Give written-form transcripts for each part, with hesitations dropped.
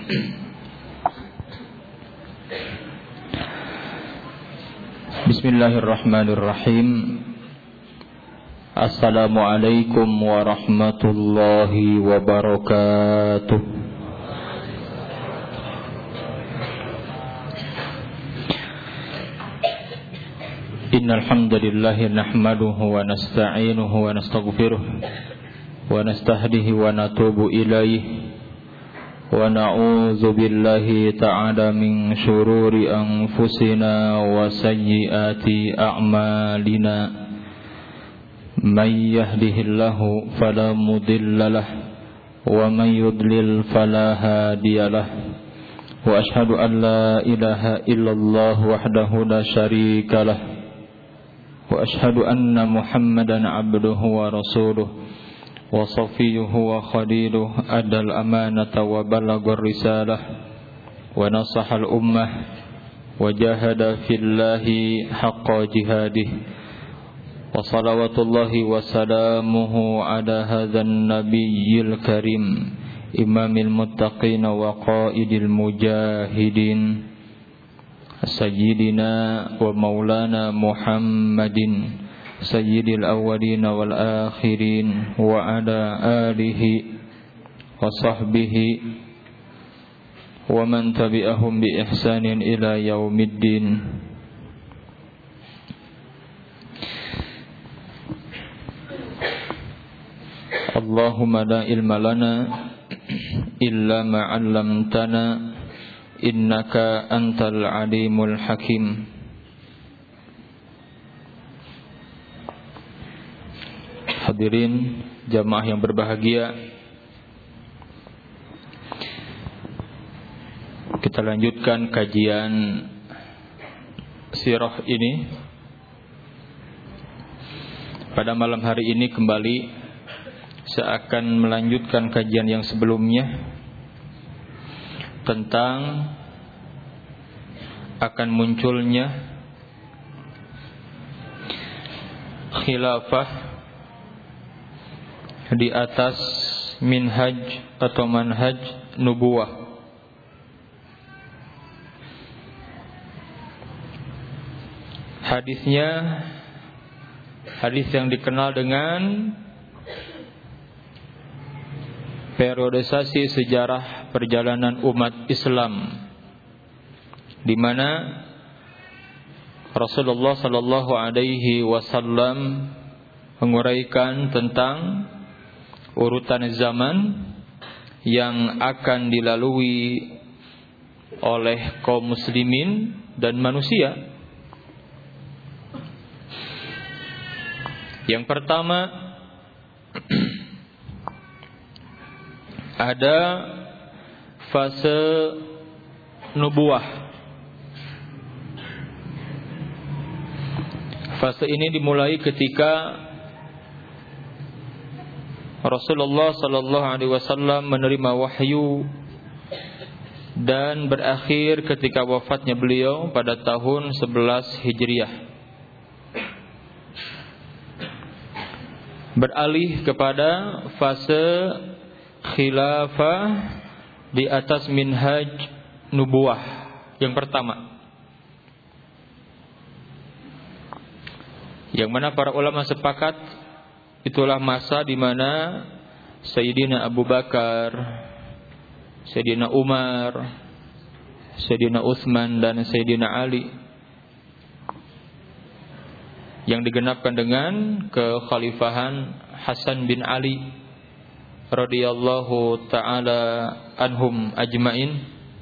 Bismillahirrahmanirrahim. Assalamualaikum warahmatullahi wabarakatuh. Innal hamdalillah nahmaduhu wa nasta'inuhu wa nastaghfiruh wa nastahdihi wa natubu ilaihi wa na'udzu billahi ta'ala min syururi anfusina wa sayyiati a'malina. May yahdihillahu fala mudilla lahu wa may yudlil fala hadiya lahu. Wa ashhadu an la ilaha illallah wahdahu la syarika lahu wa ashhadu anna Muhammadan abduhu wa rasuluh wa safiyuhu wa khaliluh adal amanata wa balagur risalah wa nasahal ummah wa jahada fillahi haqqa jihadih wa salawatullahi wa salamuhu ala hadzal nabiyyil karim imamil muttaqin wa qaidil mujahidin sayyidina wa maulana Muhammadin sayyidil awwalin wal akhirin wa ala alihi wa sahbihi wa man tabi'ahum bi ihsanin ila yaumiddin. Allahumma la ilma lana illa ma 'allamtana innaka antal alimul hakim. Hadirin jamaah yang berbahagia, kita lanjutkan kajian sirah ini. Pada malam hari ini kembali saya akan melanjutkan kajian yang sebelumnya tentang akan munculnya khilafah di atas minhaj atau manhaj nubuwah. Hadisnya hadis yang dikenal dengan periodisasi sejarah perjalanan umat Islam, di mana Rasulullah sallallahu alaihi wasallam menguraikan tentang urutan zaman yang akan dilalui oleh kaum muslimin dan manusia. Yang pertama ada fase nubuwah. Fase ini dimulai ketika Rasulullah sallallahu alaihi wasallam menerima wahyu dan berakhir ketika wafatnya beliau pada tahun 11 Hijriah. Beralih kepada fase khilafah di atas minhaj nubuwah yang pertama, yang mana para ulama sepakat itulah masa di mana Sayyidina Abu Bakar, Sayyidina Umar, Sayyidina Utsman dan Sayyidina Ali yang digenapkan dengan kekhalifahan Hasan bin Ali radhiyallahu ta'ala anhum ajmain,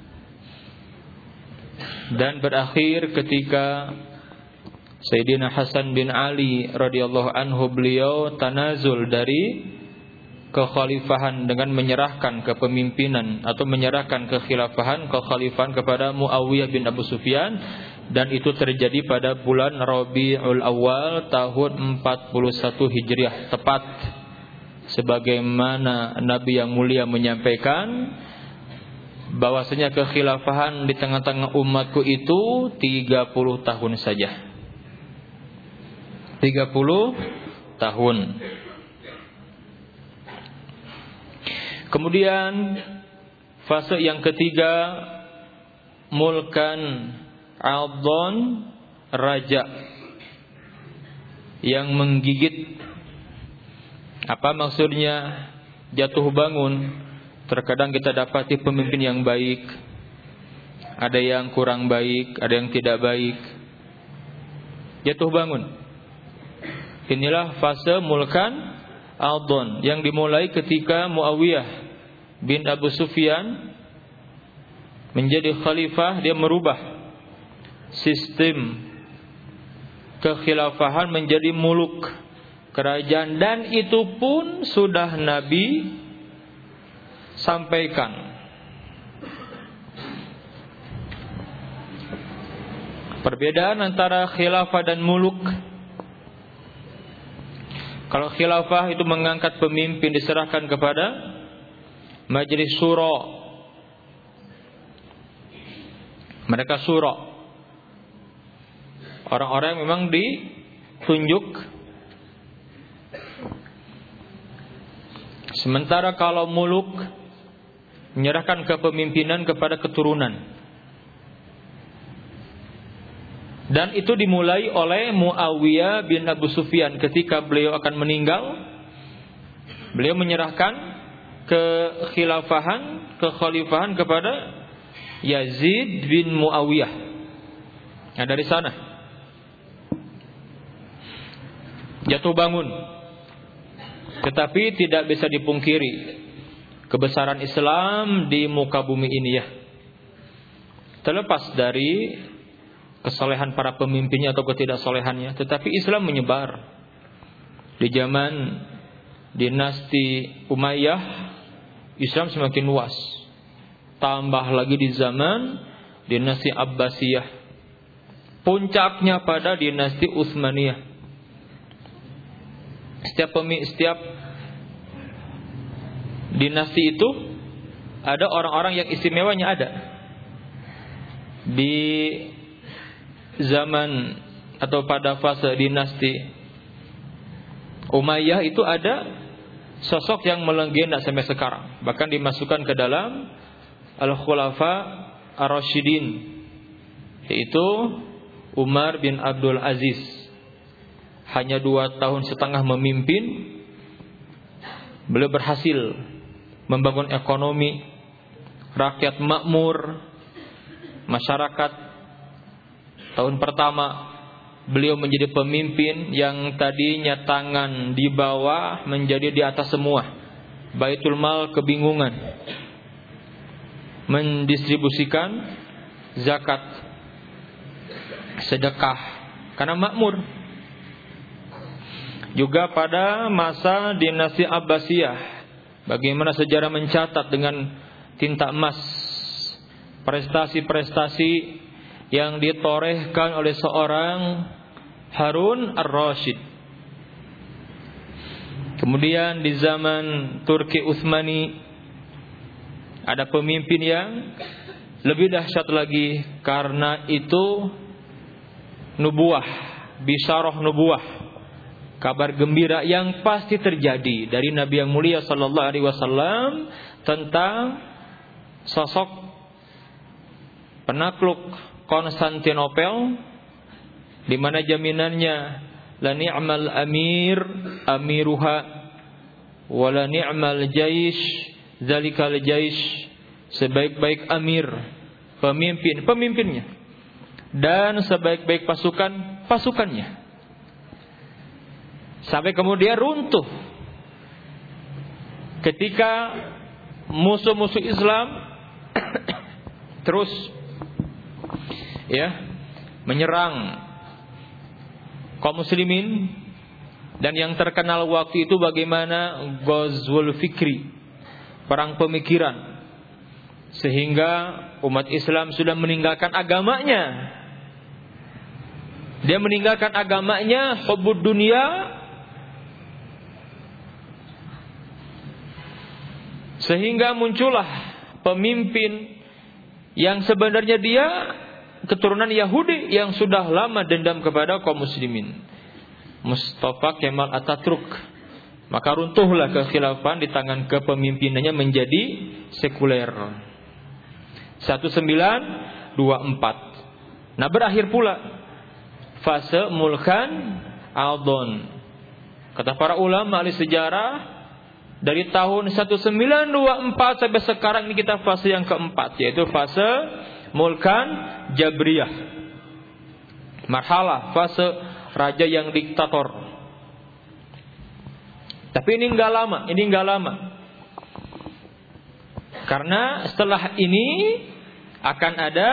dan berakhir ketika Sayyidina Hasan bin Ali radhiyallahu anhu beliau tanazul dari kekhalifahan dengan menyerahkan kepemimpinan atau menyerahkan kekhalifahan kepada Muawiyah bin Abu Sufyan, dan itu terjadi pada bulan Rabiul Awal tahun 41 Hijriah tepat, sebagaimana Nabi yang mulia menyampaikan bahwasanya kekhilafahan di tengah-tengah umatku itu 30 tahun saja. 30 tahun. Kemudian Fase yang ketiga, mulkan adon, raja yang menggigit. Apa maksudnya? Jatuh bangun. Terkadang kita dapati pemimpin yang baik, ada yang kurang baik, ada yang tidak baik. Jatuh bangun. Inilah fase mulkan adon yang dimulai ketika Muawiyah bin Abu Sufyan menjadi khalifah. Dia merubah sistem kekhilafahan menjadi muluk, kerajaan, dan itu pun sudah Nabi sampaikan. Perbedaan antara khilafah dan muluk. Kalau khilafah itu mengangkat pemimpin, diserahkan kepada majelis syura. Mereka syura, orang-orang yang memang ditunjuk. Sementara kalau muluk, menyerahkan kepemimpinan kepada keturunan. Dan itu dimulai oleh Muawiyah bin Abu Sufyan. Ketika beliau akan meninggal, beliau menyerahkan kekhalifahan kepada Yazid bin Muawiyah. Nah, dari sana jatuh bangun. Tetapi tidak bisa dipungkiri kebesaran Islam di muka bumi ini ya. Terlepas dari kesalehan para pemimpinnya atau ketidaksolehannya, tetapi Islam menyebar. Di zaman dinasti Umayyah, Islam semakin luas. Tambah lagi di zaman dinasti Abbasiyah. Puncaknya pada dinasti Utsmaniyah. Setiap dinasti itu ada orang-orang yang istimewanya ada. Di zaman atau pada fase dinasti Umayyah itu ada sosok yang melegenda sampai sekarang, bahkan dimasukkan ke dalam Al-Khulafa Ar-Rasyidin, yaitu Umar bin Abdul Aziz. Hanya 2 tahun setengah memimpin, beliau berhasil membangun ekonomi, rakyat makmur, masyarakat. Tahun pertama beliau menjadi pemimpin yang tadinya tangan di bawah menjadi di atas semua. Baitul Mal kebingungan mendistribusikan zakat, sedekah, karena makmur. Juga pada masa dinasti Abbasiyah, bagaimana sejarah mencatat dengan tinta emas prestasi-prestasi yang ditorehkan oleh seorang Harun Ar-Rasyid. Kemudian di zaman Turki Utsmani ada pemimpin yang lebih dahsyat lagi, karena itu nubuah, bisyarah nubuah, kabar gembira yang pasti terjadi dari Nabi yang mulia sallallahu alaihi wasallam tentang sosok penakluk Konstantinopel, di mana jaminannya la ni'mal amir amiruha wa la ni'mal jaish zalikal jaish, sebaik-baik amir pemimpinnya, dan sebaik-baik pasukan pasukannya. Sampai kemudian runtuh ketika musuh-musuh Islam terus menyerang kaum muslimin. Dan yang terkenal waktu itu bagaimana Ghazwul Fikri, perang pemikiran, sehingga umat Islam sudah meninggalkan agamanya. Dia meninggalkan agamanya, hubbud dunia, sehingga muncullah pemimpin yang sebenarnya dia keturunan Yahudi yang sudah lama dendam kepada kaum muslimin, Mustafa Kemal Atatürk. Maka runtuhlah kekhilafahan di tangan kepemimpinannya menjadi sekuler. 1924. Nah, berakhir pula fase mulkan Aldon. Kata para ulama ahli sejarah, dari tahun 1924 sampai sekarang ini kita fase yang keempat, yaitu fase mulkan Jabriyah. Marhalah, fase raja yang diktator. Tapi ini enggak lama. Karena setelah ini akan ada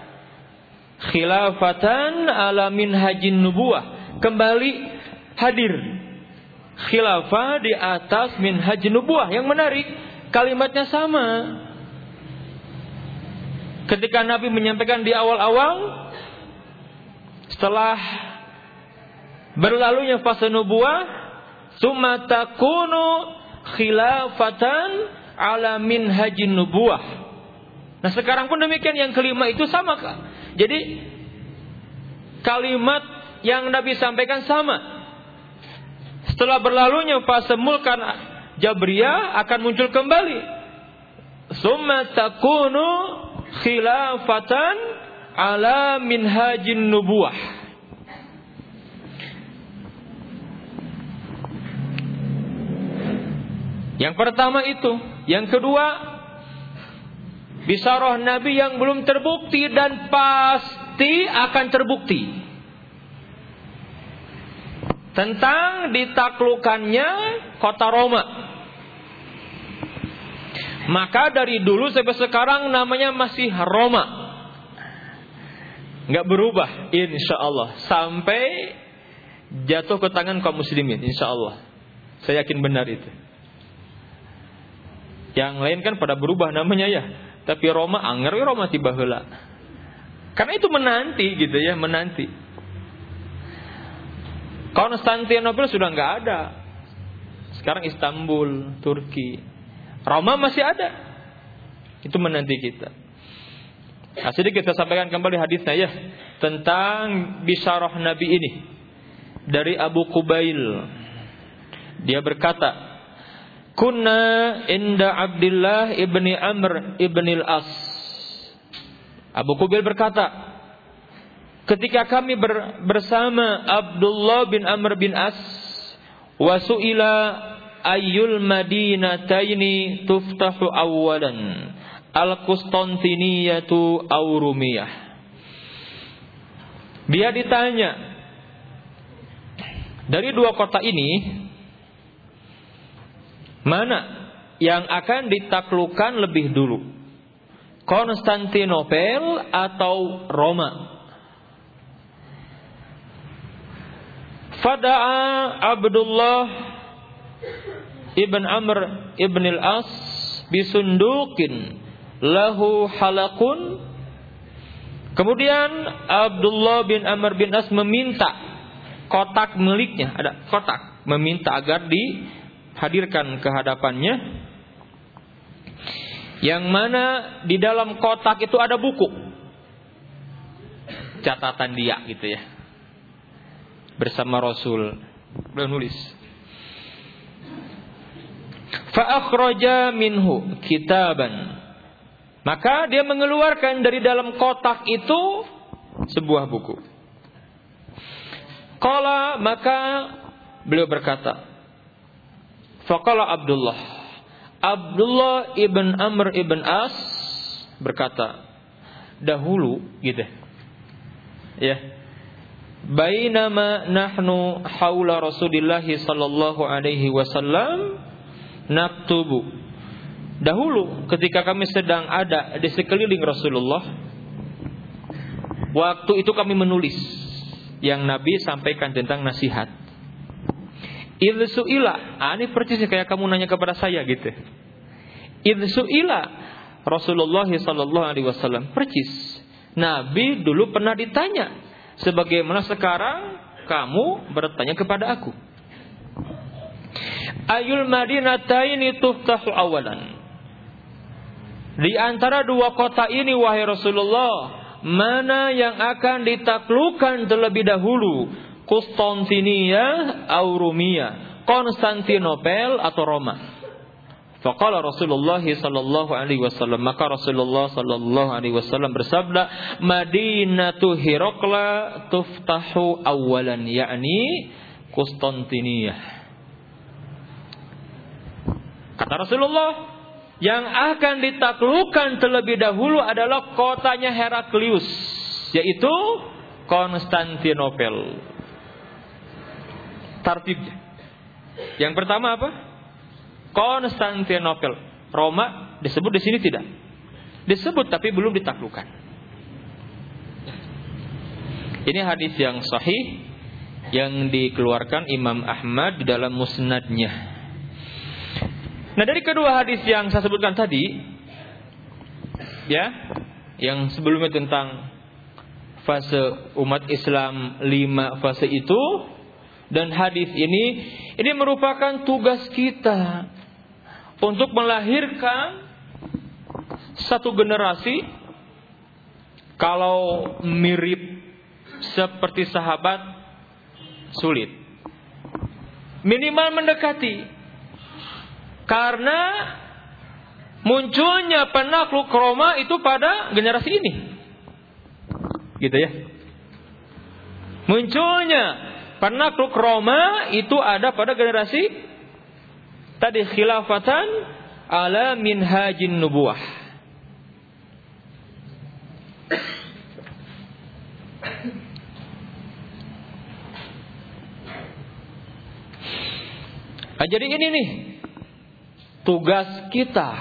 khilafatan ala minhajin nubuwah. Kembali hadir khilafah di atas minhajin nubuwah. Yang menarik, kalimatnya sama. Ketika Nabi menyampaikan di awal-awal, setelah berlalunya fase nubuwah, summa takunu khilafatan ala minhajin nubuwah. Nah, sekarang pun demikian, yang kelima itu sama. Jadi kalimat yang Nabi sampaikan sama. Setelah berlalunya fase mulkan Jabriyah akan muncul kembali. Summa takunu khilafatan ala minhajin nubuwah. Yang pertama itu. Yang kedua, bisyarah Nabi yang belum terbukti dan pasti akan terbukti, tentang ditaklukannya kota Roma. Maka dari dulu sampai sekarang namanya masih Roma, nggak berubah insya Allah sampai jatuh ke tangan kaum muslimin, insya Allah. Saya yakin benar itu. Yang lain kan pada berubah namanya ya, tapi Roma anger Roma tiba heula. Karena itu menanti gitu ya, menanti. Konstantinopel sudah nggak ada. Sekarang Istanbul, Turki. Roma masih ada. Itu menanti kita. Nah, sedikit kita sampaikan kembali hadisnya ya, tentang bisyarah Nabi ini dari Abu Qubail. Dia berkata, kunna inda Abdullah ibni Amr ibni al-As. Abu Qubail berkata, ketika kami bersama Abdullah bin Amr bin As, wa su'ila ayyul madinataini tuftahu awalan, al-Qustantiniyatu aw Rumiyah. Dia ditanya, dari dua kota ini mana yang akan ditaklukkan lebih dulu, Konstantinopel atau Roma? Fada'a Abdullah ibn Amr ibn al-As bisundukin lahu halakun. Kemudian Abdullah bin Amr bin As meminta kotak miliknya, ada kotak, meminta agar dihadirkan ke hadapannya, yang mana di dalam kotak itu ada buku catatan dia gitu ya, bersama Rasul. Beliau nulis, fa akhraja minhu kitaban, maka dia mengeluarkan dari dalam kotak itu sebuah buku. Qala, maka beliau berkata, faqala Abdullah ibn Amr ibn As berkata, dahulu gitu ya, bainama nahnu haula Rasulillah sallallahu alaihi wasallam naktubu, dahulu ketika kami sedang ada di sekeliling Rasulullah, waktu itu kami menulis yang Nabi sampaikan tentang nasihat. Idsu'ila, ini percisnya kayak kamu nanya kepada saya gitu. Idsu'ila Rasulullah sallallahu alaihi wasallam, percis Nabi dulu pernah ditanya sebagaimana sekarang kamu bertanya kepada aku. Ayul madinataini tuftahu awalan, di antara dua kota ini wahai Rasulullah, mana yang akan ditaklukkan terlebih dahulu, Konstantiniyah atau Rumiyah, Konstantinopel atau Roma? Faqala Rasulullah sallallahu alaihi wasallam, maka Rasulullah sallallahu alaihi wasallam bersabda, Madinatu Hiraqla tuftahu awalan, yakni Konstantiniyah. Kata Rasulullah, yang akan ditaklukkan terlebih dahulu adalah kotanya Heraklius, yaitu Konstantinopel. Tartibnya. Yang pertama apa? Konstantinopel. Roma disebut di sini tidak? Disebut tapi belum ditaklukkan. Ini hadis yang sahih yang dikeluarkan Imam Ahmad di dalam musnadnya. Nah, dari kedua hadis yang saya sebutkan tadi, ya, yang sebelumnya tentang fase umat Islam 5 fase itu, dan hadis ini merupakan tugas kita untuk melahirkan satu generasi, kalau mirip seperti sahabat sulit, minimal mendekati. Karena munculnya penakluk Roma itu pada generasi ini, gitu ya. Munculnya penakluk Roma itu ada pada generasi tadi, khilafatan ala minhajin nubuwah. Nah, jadi ini nih tugas kita.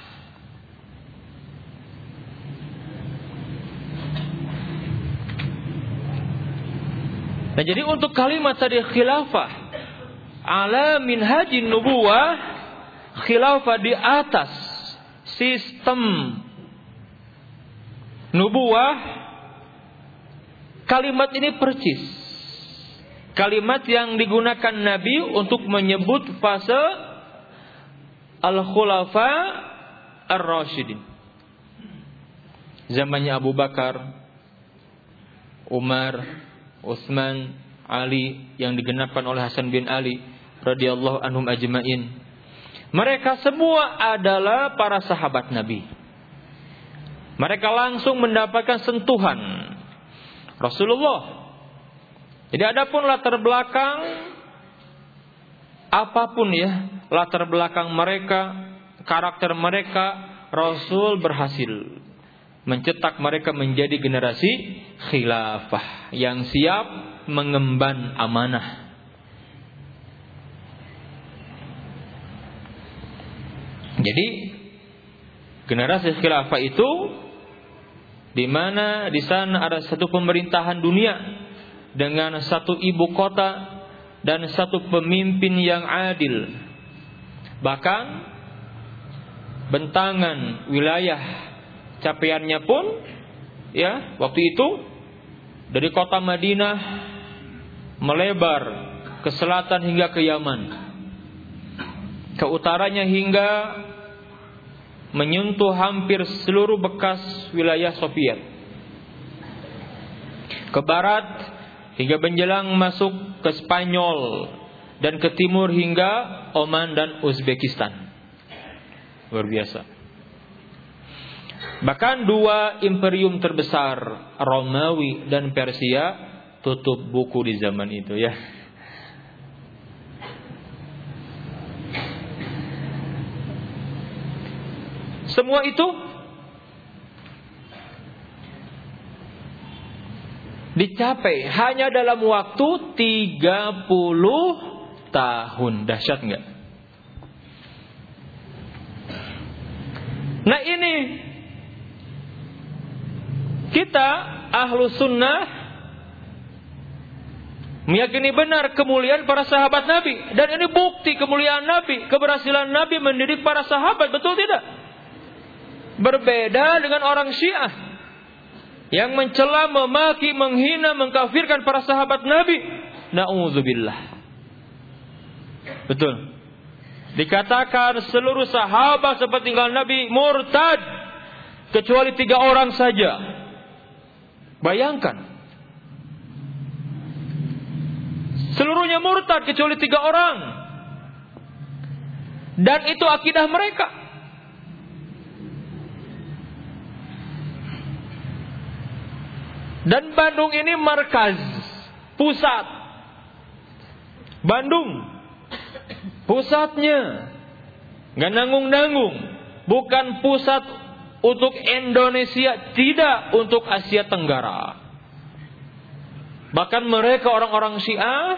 Nah, jadi untuk kalimat tadi khilafah ala minhajin nubuwah, khilafah di atas sistem nubuwah, kalimat ini percis kalimat yang digunakan Nabi untuk menyebut fase al-khulafa ar-rasyidin. Zamannya Abu Bakar, Umar, Utsman, Ali, yang digenapkan oleh Hasan bin Ali radhiyallahu anhum ajmain. Mereka semua adalah para sahabat Nabi. Mereka langsung mendapatkan sentuhan Rasulullah. Jadi adapun latar belakang apapun ya, latar belakang mereka, karakter mereka, Rasul berhasil mencetak mereka menjadi generasi khilafah yang siap mengemban amanah. Jadi generasi khilafah itu di mana di sana ada satu pemerintahan dunia dengan satu ibu kota dan satu pemimpin yang adil. Bahkan bentangan wilayah capaiannya pun ya waktu itu dari kota Madinah melebar ke selatan hingga ke Yaman, ke utaranya hingga menyentuh hampir seluruh bekas wilayah Soviet, ke barat hingga menjelang masuk ke Spanyol, dan ke timur hingga Oman dan Uzbekistan. Luar biasa. Bahkan dua imperium terbesar, Romawi dan Persia, tutup buku di zaman itu ya. Semua itu dicapai hanya dalam waktu 30 tahun. Dahsyat enggak? Nah, ini kita ahlu sunnah meyakini benar kemuliaan para sahabat Nabi. Dan ini bukti kemuliaan Nabi, keberhasilan Nabi mendidik para sahabat, betul tidak? Berbeda dengan orang Syiah yang mencela, memaki, menghina, mengkafirkan para sahabat Nabi. Na'udzubillah. Betul. Dikatakan seluruh sahabat sepeninggal Nabi murtad kecuali 3 orang saja. Bayangkan, seluruhnya murtad kecuali 3 orang. Dan itu akidah mereka. Dan Bandung ini markaz, pusat. Bandung pusatnya. Gak nanggung-nanggung. Bukan pusat untuk Indonesia, tidak untuk Asia Tenggara. Bahkan mereka orang-orang Syiah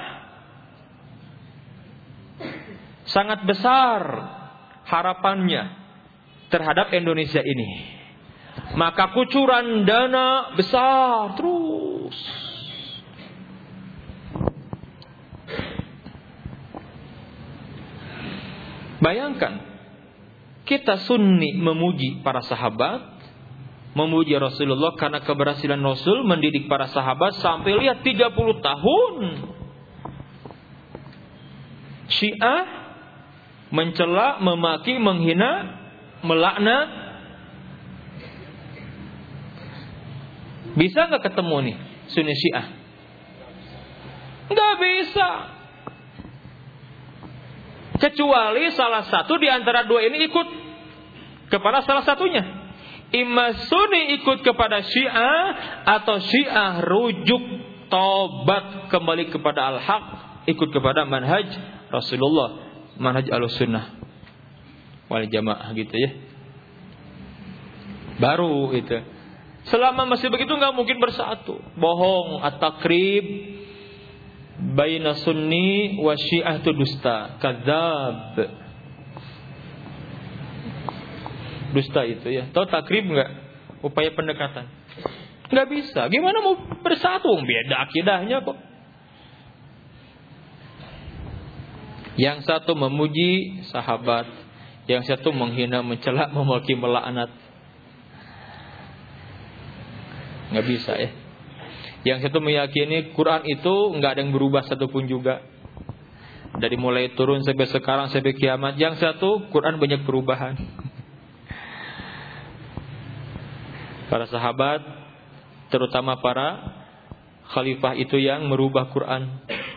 sangat besar harapannya terhadap Indonesia ini. Maka kucuran dana besar terus. Bayangkan, kita Sunni memuji para sahabat, memuji Rasulullah karena keberhasilan Rasul mendidik para sahabat sampai lihat 30 tahun. Syiah mencela, memaki, menghina, melaknat. Bisa gak ketemu nih Sunni Syiah? Gak bisa. Kecuali salah satu di antara dua ini ikut kepada salah satunya. Imma Sunni ikut kepada Syiah, atau Syiah rujuk tobat kembali kepada al-haq, ikut kepada manhaj Rasulullah, manhaj al-sunnah wal jamaah gitu ya. Baru itu. Selama masih begitu nggak mungkin bersatu. Bohong, at-takrib baina sunni wa syiah itu dusta, kadzab. Dusta itu ya. Tahu takrib enggak? Upaya pendekatan. Enggak bisa. Gimana mau bersatu? Beda akidahnya kok. Yang satu memuji sahabat, yang satu menghina, mencela, memaki, melaknat. Enggak bisa ya. Yang satu meyakini Quran itu enggak ada yang berubah satupun juga. Dari mulai turun sampai sekarang sampai kiamat. Yang satu Quran banyak perubahan. Para sahabat, terutama para khalifah itu yang merubah Quran.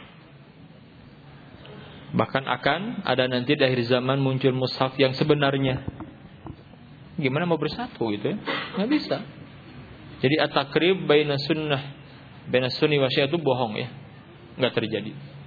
Bahkan akan ada nanti di akhir zaman muncul mushaf yang sebenarnya. Gimana mau bersatu gitu ya? Nggak bisa. Jadi at-takrib baina sunnah, baina sunni wa syiah itu bohong ya. Nggak terjadi.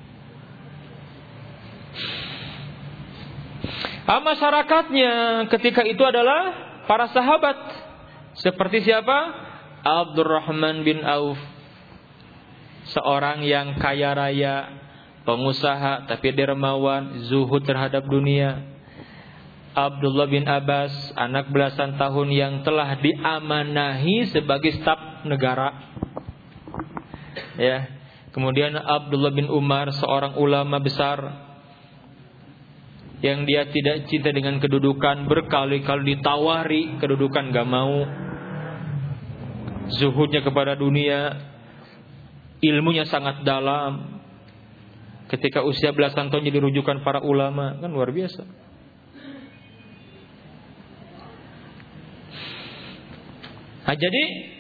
Masyarakatnya ketika itu adalah para sahabat. Seperti siapa? Abdurrahman bin Auf. Seorang yang kaya raya, pengusaha tapi dermawan, zuhud terhadap dunia. Abdullah bin Abbas, anak belasan tahun yang telah diamanahi sebagai staf negara. Ya. Kemudian Abdullah bin Umar, seorang ulama besar yang dia tidak cinta dengan kedudukan, berkali-kali ditawari kedudukan gak mau. Zuhudnya kepada dunia, ilmunya sangat dalam. Ketika usia belasan tahun jadi rujukan para ulama, kan luar biasa. Nah, jadi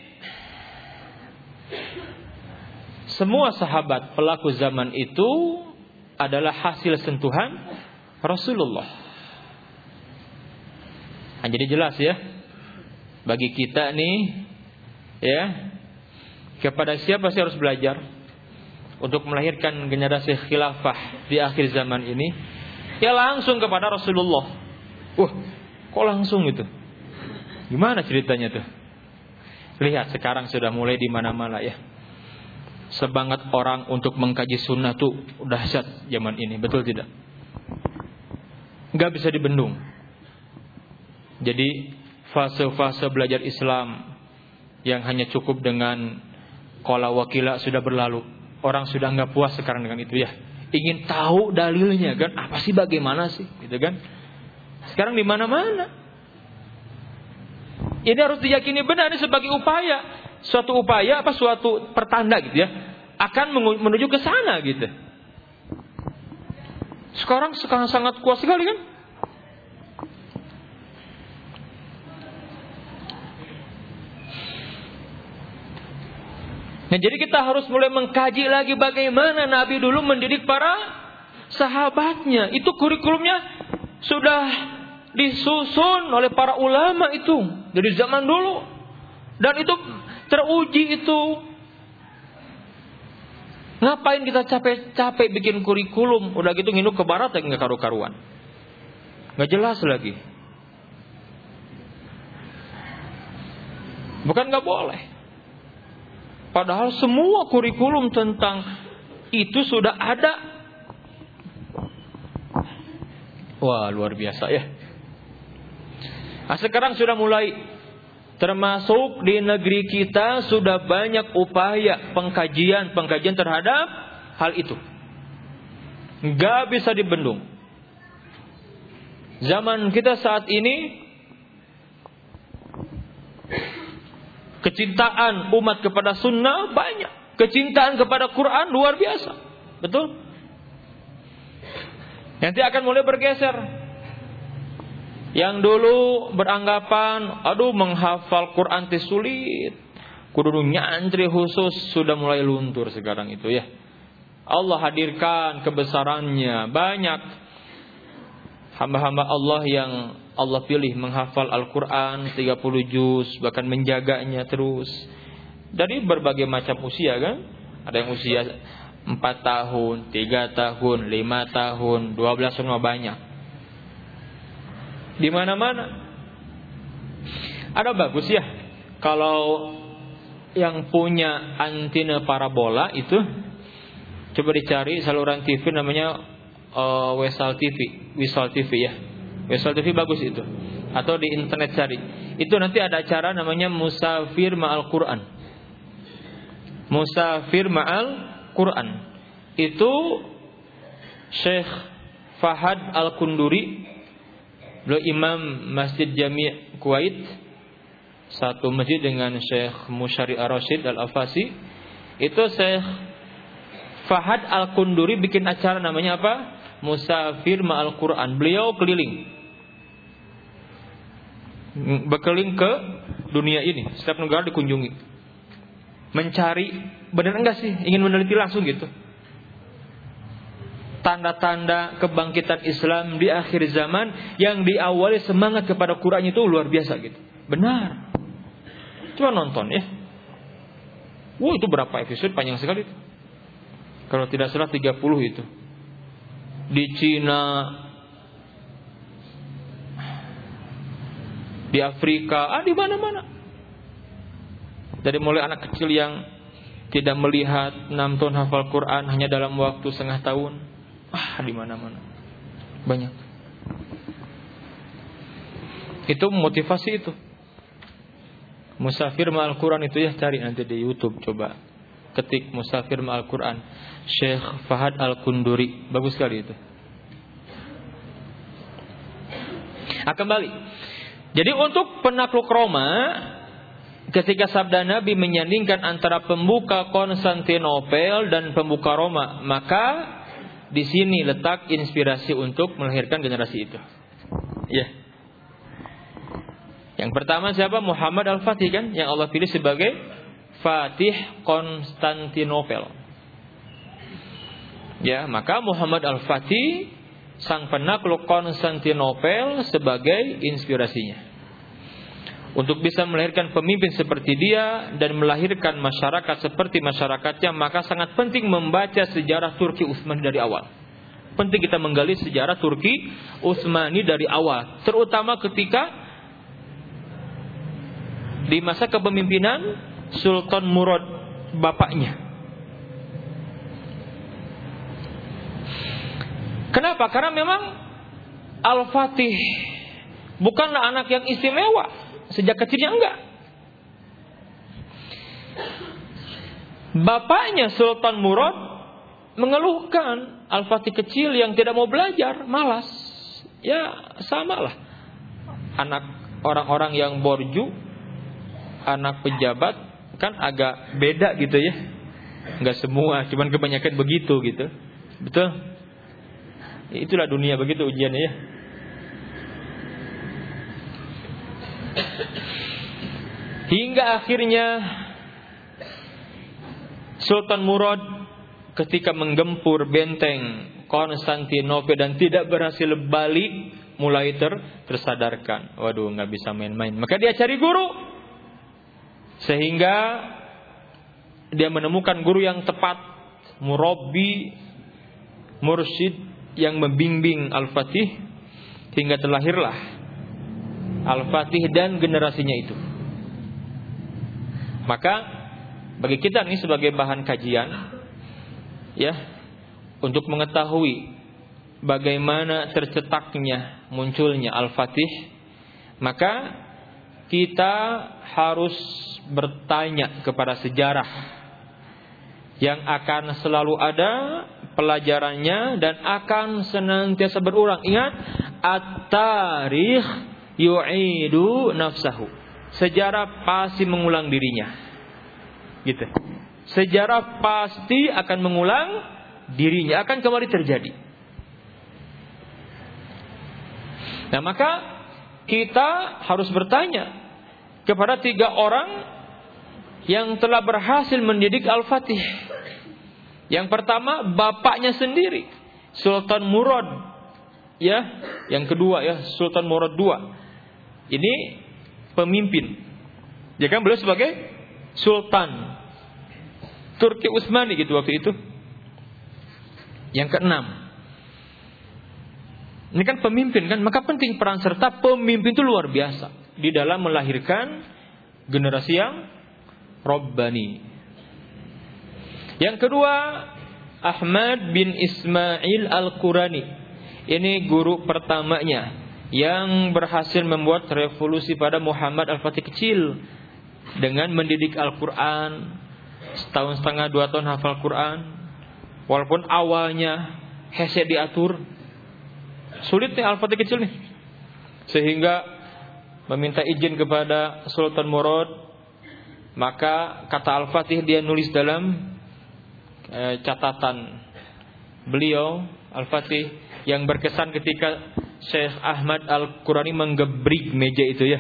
semua sahabat pelaku zaman itu adalah hasil sentuhan Rasulullah. Nah, jadi jelas ya, bagi kita nih ya, kepada siapa sih harus belajar untuk melahirkan generasi khilafah di akhir zaman ini? Ya langsung kepada Rasulullah. Kok langsung itu? Gimana ceritanya tuh? Lihat sekarang sudah mulai di mana-mana ya. Semangat orang untuk mengkaji sunnah tuh dahsyat zaman ini, betul tidak? Gak bisa dibendung. Jadi fase-fase belajar Islam yang hanya cukup dengan qala wakila sudah berlalu. Orang sudah gak puas sekarang dengan itu ya. Ingin tahu dalilnya kan, apa sih, bagaimana sih, gitu kan? Sekarang di mana-mana. Ini harus diyakini benar ini sebagai upaya, suatu upaya apa, suatu pertanda gitu ya, akan menuju ke sana gitu. Sekarang sangat kuat sekali kan? Nah, jadi kita harus mulai mengkaji lagi bagaimana Nabi dulu mendidik para sahabatnya. Itu kurikulumnya Sudah disusun oleh para ulama itu dari zaman dulu. Dan itu teruji itu. Ngapain kita capek-capek bikin kurikulum, udah gitu nginuk ke barat lagi nggak karu-karuan. Nggak jelas lagi. Bukan nggak boleh. Padahal semua kurikulum tentang itu sudah ada. Wah, luar biasa ya. Nah, sekarang sudah mulai, termasuk di negeri kita sudah banyak upaya pengkajian terhadap hal itu. Nggak bisa dibendung. Zaman kita saat ini, kecintaan umat kepada sunnah banyak. Kecintaan kepada Quran luar biasa. Betul? Nanti akan mulai bergeser. Yang dulu beranggapan, aduh menghafal Quran itu sulit, kudu nyantri khusus, sudah mulai luntur sekarang itu ya. Allah hadirkan kebesarannya, banyak hamba-hamba Allah yang Allah pilih menghafal Al-Quran 30 juz, bahkan menjaganya terus. Dari berbagai macam usia kan. Ada yang usia 4 tahun, 3 tahun, 5 tahun, 12 tahun, banyak. Di mana-mana. Ada bagus ya. Kalau yang punya antena parabola itu, coba dicari saluran TV namanya Wisal TV ya. Wisal TV bagus itu. Atau di internet cari. Itu nanti ada acara namanya Musafir Ma'al Quran. Musafir Ma'al Quran. Itu Syekh Fahad Al-Kunduri, beliau imam Masjid Jami' Kuwait, satu masjid dengan Syekh Musyari Ar-Rasyid Al-Afasi. Itu Syekh Fahad Al-Kunduri bikin acara namanya apa? Musafir Ma'al Quran. Beliau berkeliling ke dunia ini, setiap negara dikunjungi, mencari benar enggak sih, ingin meneliti langsung gitu, tanda-tanda kebangkitan Islam di akhir zaman yang diawali semangat kepada Quran itu luar biasa gitu. Benar. Coba nonton ya. Wah, itu berapa episode, panjang sekali itu. Kalau tidak salah 30 itu. Di Cina, di Afrika, di mana-mana. Dari mulai anak kecil yang tidak melihat 6 tahun hafal Quran hanya dalam waktu setengah tahun. Di mana-mana. Banyak. Itu motivasi itu. Musafir Ma'al Quran itu ya, cari nanti di YouTube, coba ketik Musafir Ma'al Quran, Syekh Fahad Al-Kunduri, bagus sekali itu. Kembali. Jadi untuk penakluk Roma, ketika sabda Nabi menyandingkan antara pembuka Konstantinopel dan pembuka Roma, maka di sini letak inspirasi untuk melahirkan generasi itu. Ya. Yang pertama siapa? Muhammad Al-Fatih kan, yang Allah pilih sebagai Fatih Konstantinopel. Ya, maka Muhammad Al-Fatih, sang penakluk Konstantinopel, sebagai inspirasinya. Untuk bisa melahirkan pemimpin seperti dia dan melahirkan masyarakat seperti masyarakatnya, maka sangat penting membaca sejarah Turki Utsmani dari awal. Penting kita menggali sejarah Turki Utsmani dari awal, terutama ketika di masa kepemimpinan Sultan Murad, bapaknya. Kenapa? Karena memang Al-Fatih bukanlah anak yang istimewa. Sejak kecilnya enggak. Bapaknya Sultan Murad mengeluhkan Al-Fatih kecil yang tidak mau belajar, malas. Ya samalah. Anak orang-orang yang borju, anak pejabat kan agak beda gitu ya. Enggak semua, cuman kebanyakan begitu gitu. Betul? Itulah dunia, begitu ujiannya ya. Hingga akhirnya Sultan Murad ketika menggempur benteng Konstantinopel dan tidak berhasil balik mulai tersadarkan. Waduh, nggak bisa main-main. Maka dia cari guru, sehingga dia menemukan guru yang tepat, murabbi, mursyid yang membimbing Al-Fatih, hingga terlahirlah Al-Fatih dan generasinya itu. Maka bagi kita nih sebagai bahan kajian, ya, untuk mengetahui bagaimana tercetaknya, munculnya Al-Fatih, maka kita harus bertanya kepada sejarah yang akan selalu ada pelajarannya dan akan senantiasa berulang. Ingat, at-tarikh yu'idu nafsahu. Sejarah pasti mengulang dirinya. Gitu. Sejarah pasti akan mengulang dirinya, akan kembali terjadi. Nah, maka kita harus bertanya kepada 3 orang yang telah berhasil mendidik Al-Fatih. Yang pertama, bapaknya sendiri, Sultan Murad. Ya, yang kedua ya, Sultan Murad II. Ini pemimpin. Ya kan, beliau sebagai Sultan Turki Utsmani gitu waktu itu. Yang keenam, ini kan pemimpin kan, maka penting peran serta pemimpin itu luar biasa di dalam melahirkan generasi yang Rabbani. Yang kedua, Ahmad bin Ismail Al-Qurani. Ini guru pertamanya yang berhasil membuat revolusi pada Muhammad Al-Fatih kecil dengan mendidik Al-Quran. Setahun setengah 2 tahun hafal Quran. Walaupun awalnya hese diatur, sulit nih Al-Fatih kecil nih, sehingga meminta izin kepada Sultan Murad. Maka kata Al-Fatih, dia nulis dalam catatan beliau Al-Fatih yang berkesan ketika Syekh Ahmad Al-Qurani menggebrik meja itu ya.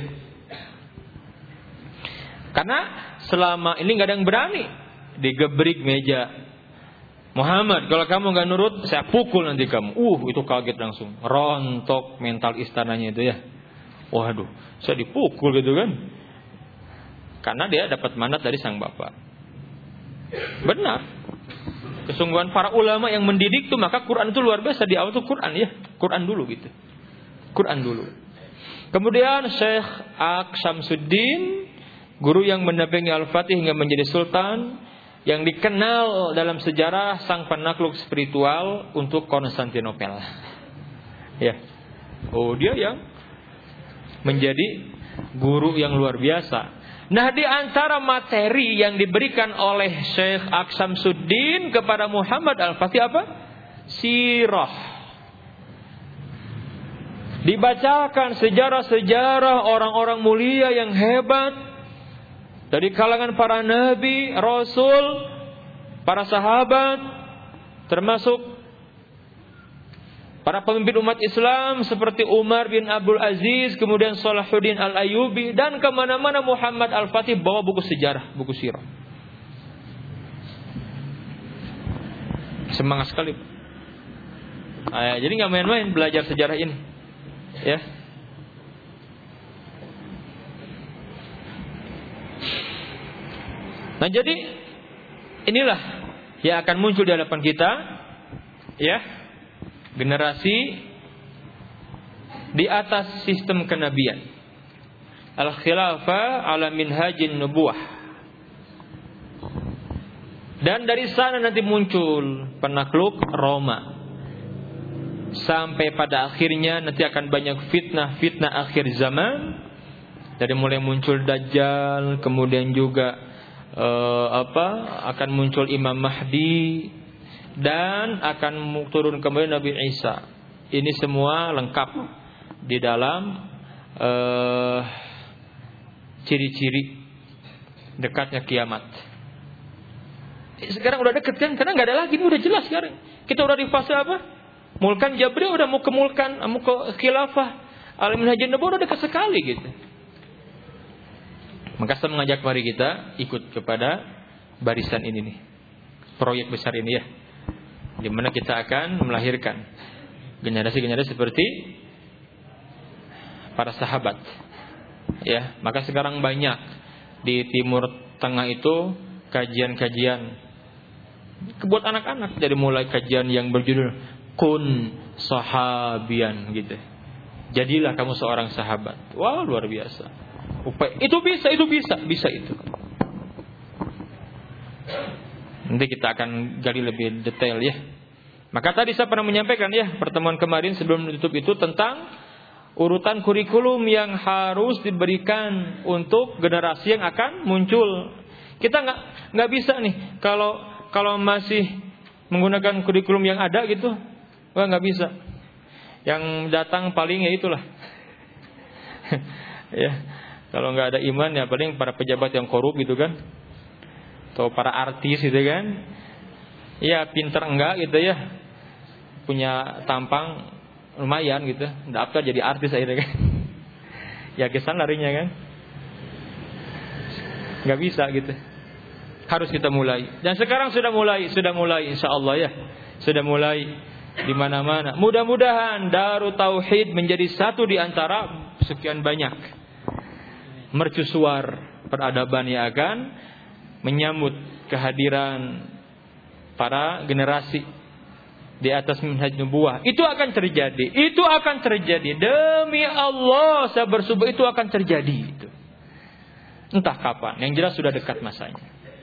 Karena selama ini gak ada yang berani digebrik meja. Muhammad, kalau kamu gak nurut, saya pukul nanti kamu. Itu kaget langsung, rontok mental istananya itu ya. Waduh, saya dipukul gitu kan. Karena dia dapat mandat dari sang bapak. Benar. Kesungguhan para ulama yang mendidik tuh, maka Quran itu luar biasa. Di awal tuh Quran ya, Quran dulu gitu. Quran dulu. Kemudian Syekh Syamsuddin, guru yang mendampingi Al-Fatih hingga menjadi sultan, yang dikenal dalam sejarah sang penakluk spiritual untuk Konstantinopel. Ya. Dia yang menjadi guru yang luar biasa. Nah, di antara materi yang diberikan oleh Syekh Syamsuddin kepada Muhammad Al-Fatih apa? Sirah. Dibacakan sejarah-sejarah orang-orang mulia yang hebat dari kalangan para nabi, rasul, para sahabat, termasuk para pemimpin umat Islam seperti Umar bin Abdul Aziz, kemudian Salahuddin Al-Ayyubi, dan kemana-mana Muhammad Al-Fatih bawa buku sejarah, buku sirah. Semangat sekali. Jadi nggak main-main belajar sejarah ini, ya. Nah, jadi inilah yang akan muncul di hadapan kita, ya. Generasi di atas sistem kenabian. Al-khilafah ala minhajin nubuwah. Dan dari sana nanti muncul penakluk Roma. Sampai pada akhirnya nanti akan banyak fitnah akhir zaman. Dari mulai muncul Dajjal, kemudian juga akan muncul Imam Mahdi, dan akan turun kembali Nabi Isa. Ini semua lengkap di dalam ciri-ciri dekatnya kiamat. Sekarang udah deket kan? Karena nggak ada lagi, ini udah jelas sekarang. Kita udah di fase apa? Mulkan Jabri udah mau ke mulkan, mau ke khilafah. Al-Minhajun Nubuwah udah dekat sekali gitu. Maka saya mengajak mari kita ikut kepada barisan ini nih, proyek besar ini ya, di mana kita akan melahirkan generasi-generasi seperti para sahabat. Ya, maka sekarang banyak di Timur Tengah itu kajian-kajian buat anak-anak, dari mulai kajian yang berjudul Kun Sahabian gitu. Jadilah kamu seorang sahabat. Wah, luar biasa. Itu bisa itu. Nanti kita akan gali lebih detail ya. Maka tadi saya pernah menyampaikan ya, pertemuan kemarin sebelum menutup itu tentang urutan kurikulum yang harus diberikan untuk generasi yang akan muncul. Kita nggak bisa nih kalau masih menggunakan kurikulum yang ada gitu, wah nggak bisa. Yang datang paling ya itulah. Ya, kalau nggak ada iman ya paling para pejabat yang korup gitu kan, atau para artis gitu kan. Ya pinter enggak gitu ya, punya tampang lumayan gitu, daftar jadi artis akhirnya kan. Ya kesan larinya kan, nggak bisa gitu. Harus kita mulai. Dan sekarang sudah mulai insya Allah ya, sudah mulai di mana-mana. Mudah-mudahan Darut Tauhid menjadi satu di antara sekian banyak mercusuar peradaban yang akan menyambut kehadiran para generasi di atas manhaj nubuwah. Itu akan terjadi. Demi Allah saya bersumpah itu akan terjadi itu. Entah kapan, yang jelas sudah dekat masanya.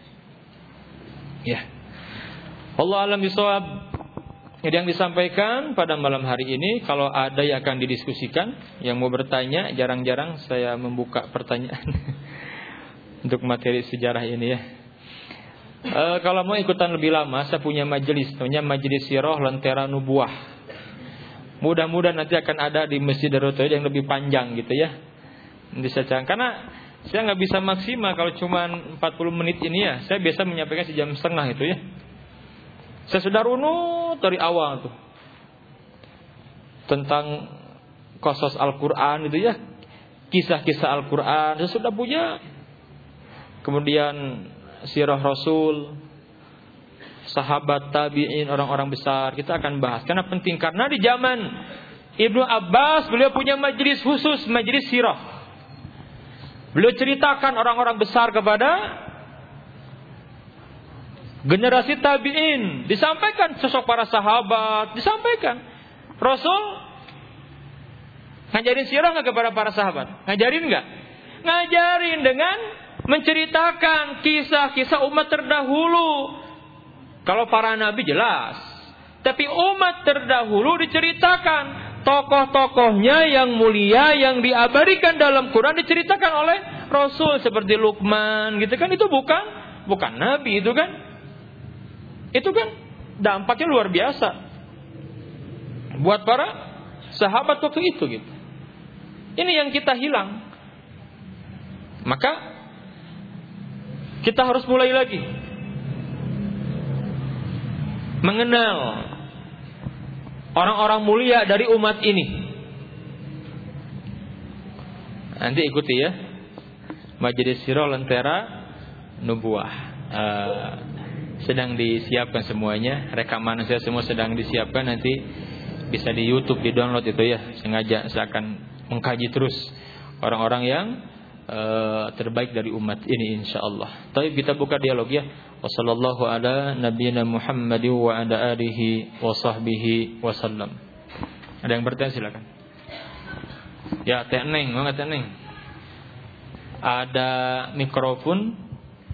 Ya. Allah alam bisawab. Yang disampaikan pada malam hari ini, kalau ada yang akan didiskusikan, yang mau bertanya, jarang-jarang saya membuka pertanyaan untuk materi sejarah ini ya. Kalau mau ikutan lebih lama, saya punya majelis, namanya Majelis Sirah Lentera Nubuwah. Mudah-mudahan nanti akan ada di Masjid Darut Tauhid yang lebih panjang gitu ya. Karena saya nggak bisa maksimal kalau cuma 40 menit ini ya. Saya biasa menyampaikan 1,5 jam itu ya. Saya sudah runut dari awal tuh tentang qasas Al-Quran itu ya, kisah-kisah Al-Quran saya sudah punya. Kemudian sirah Rasul, sahabat tabi'in, orang-orang besar kita akan bahas. Karena penting, karena di zaman Ibnu Abbas beliau punya majelis khusus, majelis sirah. Beliau ceritakan orang-orang besar kepada generasi tabi'in, disampaikan sosok para sahabat, disampaikan. Rasul ngajarin sirah nggak kepada para sahabat? Ngajarin nggak? Ngajarin dengan menceritakan kisah-kisah umat terdahulu. Kalau para nabi jelas, tapi umat terdahulu diceritakan. Tokoh-tokohnya yang mulia yang diabadikan dalam Quran diceritakan oleh Rasul seperti Luqman gitu kan. Itu bukan nabi itu kan. Itu kan dampaknya luar biasa buat para sahabat waktu itu gitu. Ini yang kita hilang. Maka kita harus mulai lagi mengenal orang-orang mulia dari umat ini. Nanti ikuti ya, Majelis Sirah Lentera Nubuwah. Sedang disiapkan semuanya, rekaman saya semua sedang disiapkan, nanti bisa di YouTube, di download itu ya. Sengaja saya akan mengkaji terus orang-orang yang terbaik dari umat ini insyaallah. Tapi kita buka dialog ya. Wassallallahu ala nabiyina Muhammad wa ala alihi wa sahbihi wasallam. Ada yang bertanya silakan. Ya, Teh Neng, mana Teh Neng? Ada mikrofon.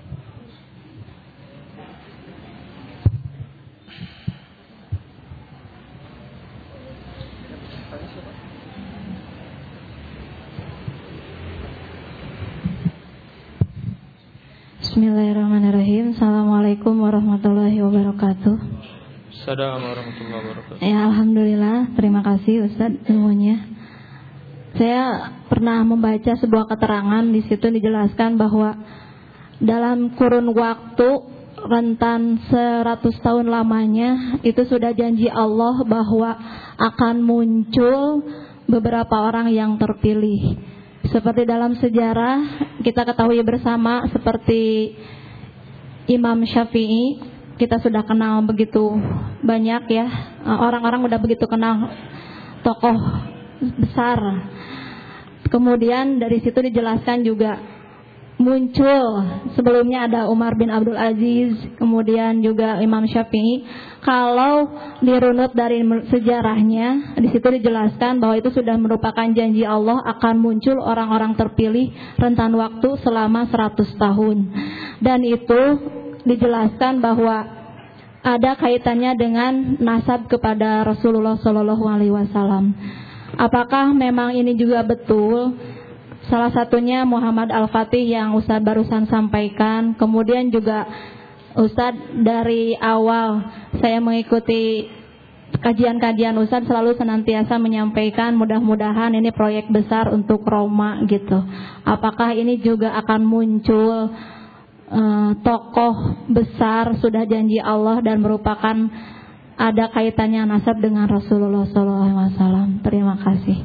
Bismillahirrahmanirrahim. Assalamualaikum warahmatullahi wabarakatuh. Assalamualaikum warahmatullahi wabarakatuh. Ya, alhamdulillah. Terima kasih Ustaz semuanya. Saya pernah membaca sebuah keterangan, di situ dijelaskan bahwa dalam kurun waktu rentan 100 tahun lamanya itu sudah janji Allah bahwa akan muncul beberapa orang yang terpilih. Seperti dalam sejarah kita ketahui bersama, seperti Imam Syafi'i, kita sudah kenal begitu banyak ya, orang-orang udah begitu kenal tokoh besar. Kemudian dari situ dijelaskan juga muncul sebelumnya ada Umar bin Abdul Aziz, kemudian juga Imam Syafi'i. Kalau dirunut dari sejarahnya, di situ dijelaskan bahwa itu sudah merupakan janji Allah akan muncul orang-orang terpilih rentan waktu selama 100 tahun. Dan itu dijelaskan bahwa ada kaitannya dengan nasab kepada Rasulullah SAW. Apakah memang ini juga betul? Salah satunya Muhammad Al-Fatih yang Ustadz barusan sampaikan. Kemudian juga Ustadz dari awal saya mengikuti kajian-kajian Ustadz selalu senantiasa menyampaikan mudah-mudahan ini proyek besar untuk Roma gitu. Apakah ini juga akan muncul tokoh besar sudah janji Allah dan merupakan ada kaitannya nasab dengan Rasulullah SAW. Terima kasih.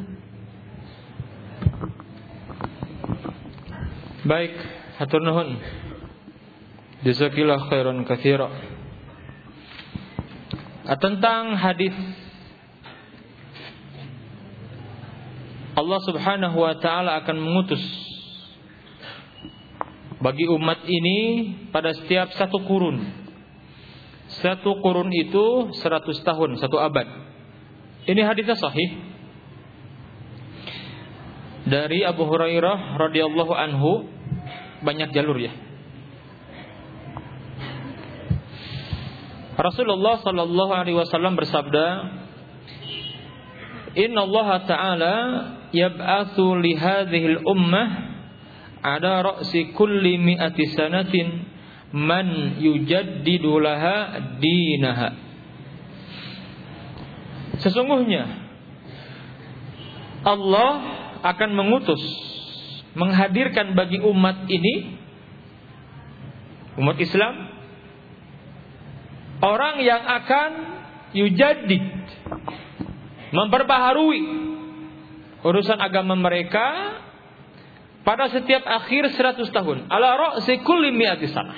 Baik, hatur nuhun. Jazakillah khairan katsira. Tentang hadis Allah Subhanahu wa taala akan mengutus bagi umat ini pada setiap satu kurun. Satu kurun itu 100 tahun, 1 abad. Ini hadisnya sahih dari Abu Hurairah radhiyallahu anhu, banyak jalur ya. Rasulullah sallallahu alaihi wasallam bersabda, "Inna Allah Ta'ala yab'atsu li hadhil ummah ala ra'si kulli mi'ati sanatin man yujaddidu laha dinaha." Sesungguhnya Allah akan mengutus, menghadirkan bagi umat ini, umat Islam, orang yang akan yujaddid, memperbaharui urusan agama mereka pada setiap akhir 100 tahun. Ala ra'si kulli mi'ati sanah.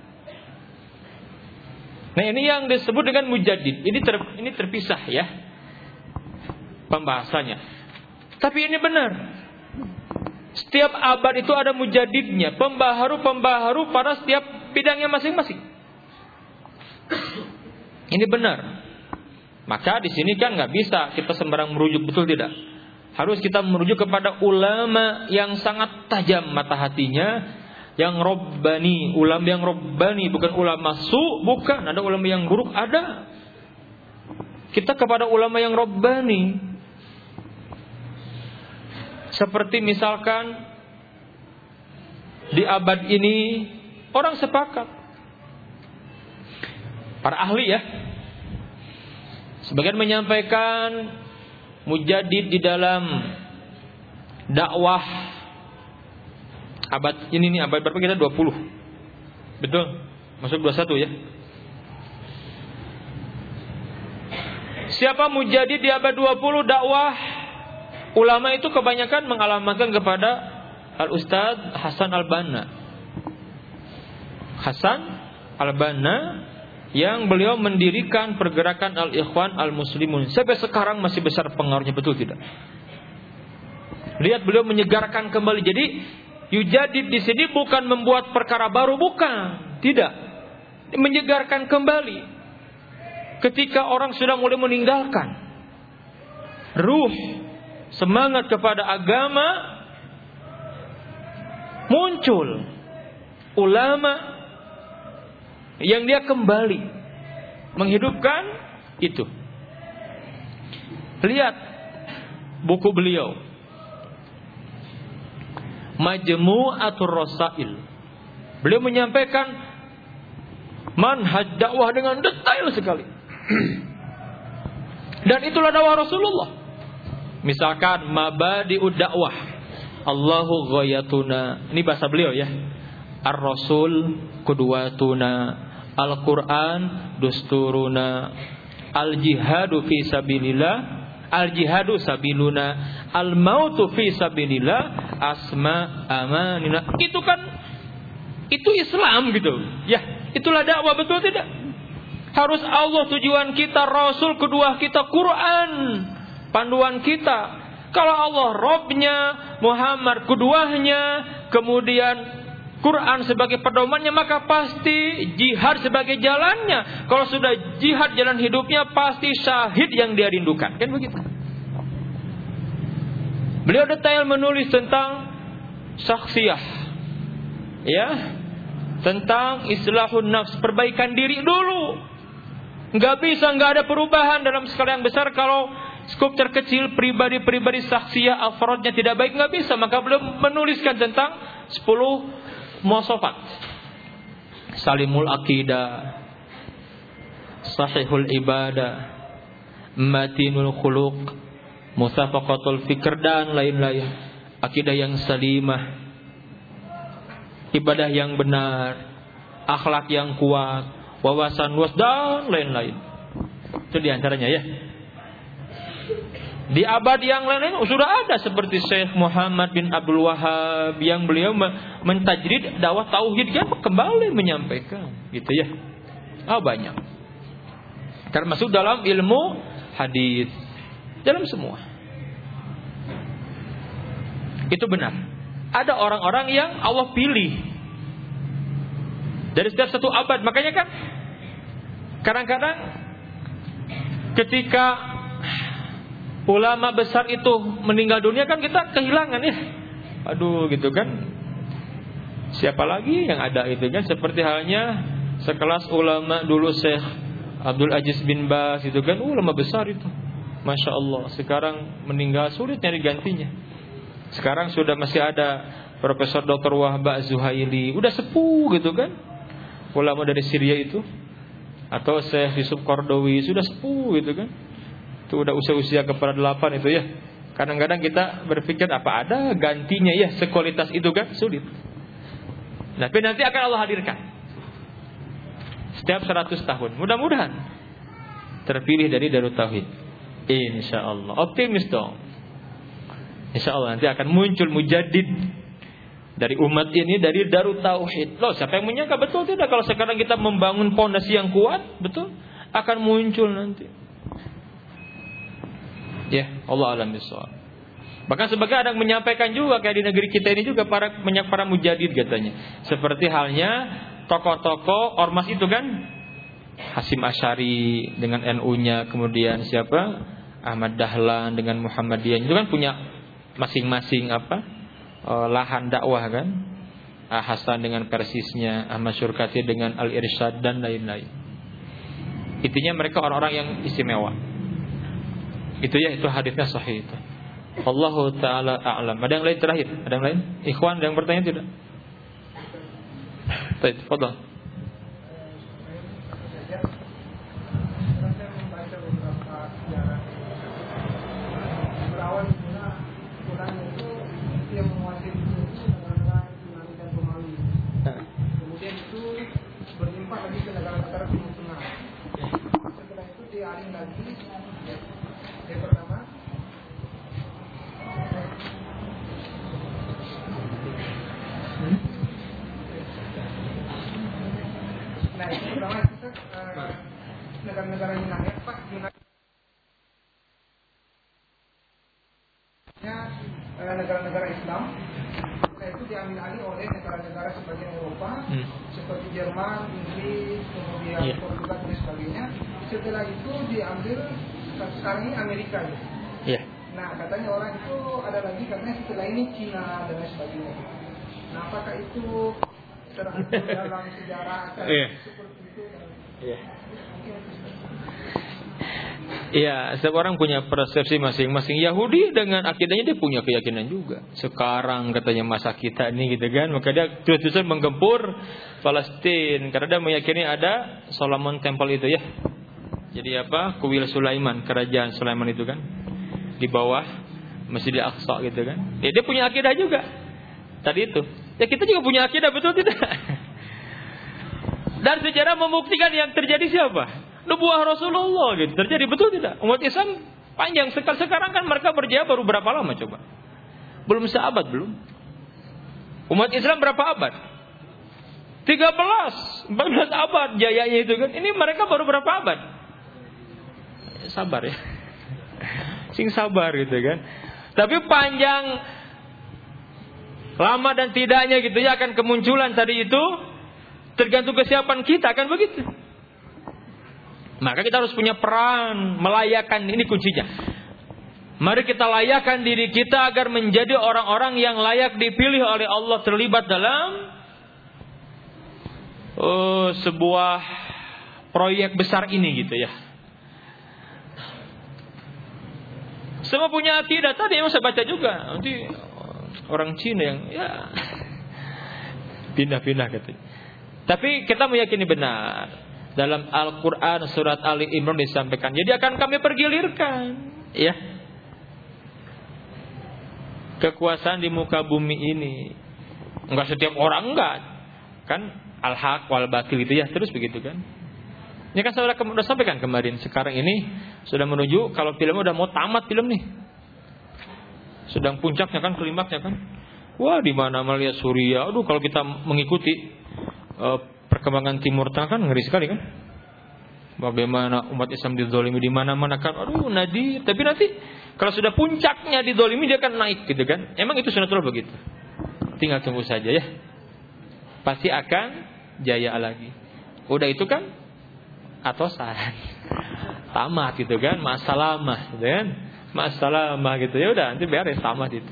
Nah, ini yang disebut dengan mujaddid. Ini terpisah ya pembahasannya. Tapi ini benar. Setiap abad itu ada mujaddidnya, pembaharu pada setiap bidangnya masing-masing. Ini benar. Maka di sini kan nggak bisa kita sembarang merujuk, betul tidak? Harus kita merujuk kepada ulama yang sangat tajam mata hatinya, yang robbani, ulama yang robbani, bukan ulama bukan. Ada ulama yang buruk, ada. Kita kepada ulama yang robbani. Seperti misalkan di abad ini orang sepakat, para ahli ya, sebagian menyampaikan mujaddid di dalam dakwah abad ini nih, abad berapa kita? 20. Betul? Masuk 21 ya. Siapa mujaddid di abad 20 dakwah? Ulama itu kebanyakan mengalamatkan kepada Al-Ustadz Hasan Al-Banna. Hasan Al-Banna yang beliau mendirikan pergerakan Al-Ikhwan Al-Muslimun. Sampai sekarang masih besar pengaruhnya, betul tidak? Lihat beliau menyegarkan kembali. Jadi yujaddid di sini bukan membuat perkara baru, bukan. Tidak. Menyegarkan kembali. Ketika orang sudah mulai meninggalkan ruh, semangat kepada agama, muncul ulama yang dia kembali menghidupkan itu. Lihat buku beliau, Majmu'atur Rasail. Beliau menyampaikan manhaj dakwah dengan detail sekali. Dan itulah dakwah Rasulullah. Misalkan mabadi'ud dakwah, Allahu ghayatuna. Ini bahasa beliau ya. Ar-Rasul qudwatuna, Al-Quran dusturuna, Al-jihadu fi sabilillah, Al-jihadu sabiluna, Al-mautu fi sabilillah, asma amanina. Itu kan, itu Islam gitu. Ya, itulah dakwah, betul tidak? Harus Allah tujuan kita, Rasul kedua kita, Quran panduan kita. Kalau Allah Robnya, Muhammad kuduahnya, kemudian Quran sebagai pedomannya, maka pasti jihad sebagai jalannya. Kalau sudah jihad jalan hidupnya, pasti syahid yang dia rindukan. Kan begitu. Beliau detail menulis tentang syakhsiyah, ya, tentang islahun nafs, perbaikan diri dulu. Nggak bisa, nggak ada perubahan dalam skala yang besar kalau skup terkecil pribadi-pribadi syakhsiyah afrodnya tidak baik, nggak bisa. Maka beliau menuliskan tentang 10 muwasafat. Salimul aqidah, sahihul ibadah, matinul khuluq, musafaqatul fikr, dan lain-lain. Akidah yang salimah, ibadah yang benar, akhlak yang kuat, wawasan luas, dan lain-lain. Itu diantaranya, ya. Di abad yang lain sudah ada seperti Syekh Muhammad bin Abdul Wahab yang beliau mentajrid dakwah tauhid, kan kembali menyampaikan, gitu ya. Banyak. Termasuk dalam ilmu hadis, dalam semua. Itu benar. Ada orang-orang yang Allah pilih dari setiap satu abad. Makanya kan kadang-kadang ketika ulama besar itu meninggal dunia, kan kita kehilangan, ya. Aduh, gitu kan. Siapa lagi yang ada itu kan? Seperti halnya sekelas ulama dulu Syekh Abdul Aziz bin Baz itu kan, ulama besar itu. Masya Allah. Sekarang meninggal, sulit nyari gantinya. Sekarang sudah masih ada Profesor Dr. Wahba Zuhaili, udah sepuh gitu kan. Ulama dari Syria itu. Atau Syekh Yusuf Qardawi, sudah sepuh gitu kan. Itu udah usia-usia kepala 8 itu, ya. Kadang-kadang kita berpikir apa ada gantinya, ya, sekualitas itu kan, sulit. Tapi nanti akan Allah hadirkan setiap 100 tahun. Mudah-mudahan terpilih dari Darut Tauhid. InsyaAllah. Optimis dong. InsyaAllah nanti akan muncul mujaddid dari umat ini, dari Darut Tauhid. Loh, siapa yang menyangka? Betul tidak? Kalau sekarang kita membangun pondasi yang kuat, betul, akan muncul nanti. Ya, Allah alam bisawab. Bahkan sebagai ada yang menyampaikan juga kayak di negeri kita ini juga banyak para mujadid katanya. Seperti halnya tokoh-tokoh ormas itu kan, Hasyim Asy'ari dengan NU-nya, kemudian siapa? Ahmad Dahlan dengan Muhammadiyah. Itu kan punya masing-masing lahan dakwah kan. Hasan dengan Persisnya, Ahmad Syurkati dengan Al-Irsyad, dan lain-lain. Intinya mereka orang-orang yang istimewa. Itu, ya, itu hadisnya sahih itu. Allahu ta'ala a'lam. Ada yang lain terakhir? Ada yang lain? Ikhwan, ada yang bertanya tidak? Baik, fadhal. Kemudian itu berlimpah lagi ke negara-negara Timur Tengah. Setelah itu dialih lagi. Yang pertama, nah, yang pertama kita negara-negara Yunani, Pak, negara-negara Islam. Setelah itu diambil alih oleh negara-negara sebagian Eropa, seperti Jerman, Inggris, kemudian Portugal dan sebagainya. Setelah itu diambil sekarang ini Amerika, ya. Yeah. Nah, katanya orang itu ada lagi katanya setelah ini Cina dan lain sebagainya. Nah, apakah itu terangkum dalam sejarah seperti itu? Iya. Iya, setiap orang punya persepsi masing-masing. Yahudi dengan akidahnya dia punya keyakinan juga. Sekarang katanya masa kita ini gitu kan, maka dia terus-terusan menggempur Palestina karena dia meyakini ada Solomon Temple itu, ya. Jadi kuil Sulaiman, kerajaan Sulaiman itu kan, di bawah Masjidil Aqsa gitu kan. Ya, dia punya akidah juga. Tadi itu. Ya, kita juga punya akidah, betul tidak? Dan sejarah membuktikan yang terjadi siapa? Nubuah Rasulullah gitu. Terjadi, betul tidak? Umat Islam panjang. Sekarang kan mereka berjaya baru berapa lama coba? Belum seabad belum. Umat Islam berapa abad? 13, 14 abad jayanya itu kan. Ini mereka baru berapa abad? Sabar ya. Sing sabar gitu kan. Tapi panjang, lama dan tidaknya gitu ya akan kemunculan tadi itu tergantung kesiapan kita, kan begitu. Maka kita harus punya peran melayakkan, ini kuncinya. Mari kita layakkan diri kita agar menjadi orang-orang yang layak dipilih oleh Allah terlibat dalam sebuah proyek besar ini gitu ya. Semua punya akidah tadi yang saya baca juga. Nanti orang Cina yang ya pindah-pindah gitu. Tapi kita meyakini benar dalam Al-Quran surat Ali Imran disampaikan. Jadi akan kami pergilirkan, ya, kekuasaan di muka bumi ini. Enggak setiap orang enggak, kan al-haq wal batil gitu ya, terus begitu kan. Ini kan saya sudah sampaikan kemarin. Sekarang ini sudah menuju, kalau filmnya udah mau tamat film nih, sedang puncaknya kan, klimaksnya kan. Wah, di mana melihat Suriah. Aduh, kalau kita mengikuti perkembangan Timur Tengah kan ngeri sekali kan. Bagaimana umat Islam dizalimi di mana-mana kan. Aduh, tapi nanti kalau sudah puncaknya dizalimi dia akan naik gitu kan. Emang itu sunatullah begitu. Tinggal tunggu saja ya. Pasti akan jaya lagi. Udah itu kan atosan. Tamat gitu kan, masalamah gitu kan. Masalamah gitu ya udah nanti beres tamat itu.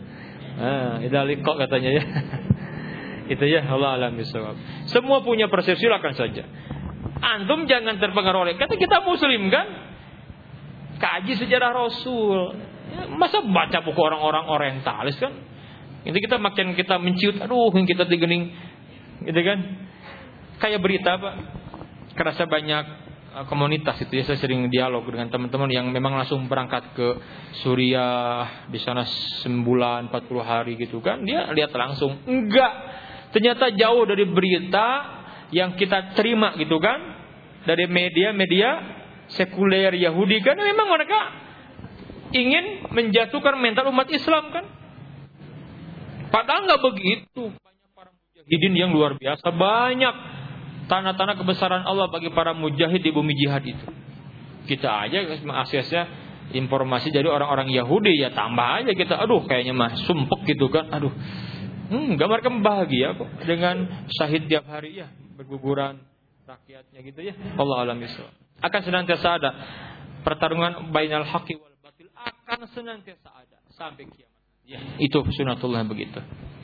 Idza liqa katanya ya. Itu ya, Allah alam bisawab. Semua punya persepsi, silakan saja. Antum jangan terpengaruh oleh kata kita muslim kan. Kaji sejarah Rasul. Ya, masa baca buku orang-orang orientalis kan. Itu kita makin kita menciut, aduh yang kita digening gitu kan. Kayak berita Pak. Kerasa banyak komunitas itu ya, saya sering dialog dengan teman-teman yang memang langsung berangkat ke Suriah, di sana sebulan 40 hari gitu kan. Dia lihat langsung. Enggak. Ternyata jauh dari berita yang kita terima gitu kan, dari media-media sekuler Yahudi kan. Memang mereka ingin menjatuhkan mental umat Islam kan. Padahal nggak begitu. Banyak para mujahidin yang luar biasa, banyak tanda-tanda kebesaran Allah bagi para mujahid di bumi jihad itu. Kita aja mengaksesnya informasi dari orang-orang Yahudi, ya tambah aja kita, aduh kayaknya mah sumpek gitu kan, aduh. Gambarkan bahagia kok dengan syahid tiap hari ya, berguguran rakyatnya gitu ya. Allah alam bisawab. Akan senantiasa ada pertarungan bainal haqqi wal batil, akan senantiasa ada sampai kiamat. Ya, itu sunatullah begitu.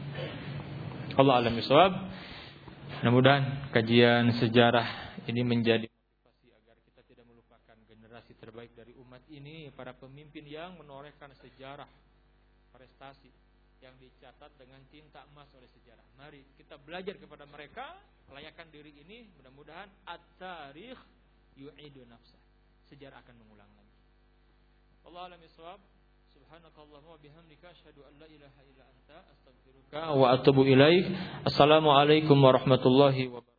Allah alam bisawab. Mudah-mudahan kajian sejarah ini menjadi motivasi agar kita tidak melupakan generasi terbaik dari umat ini, para pemimpin yang menorehkan sejarah prestasi yang dicatat dengan tinta emas oleh sejarah. Mari kita belajar kepada mereka, layakkan diri ini. Mudah-mudahan at-tarikh yu'idu nafsah. Sejarah akan mengulang lagi. Wallahu a'lam bishawab. Subhanakallahumma wa bihamdika asyhadu an la ilaha illa anta astaghfiruka wa atubu ilaik. Assalamualaikum warahmatullahi wabarakatuh.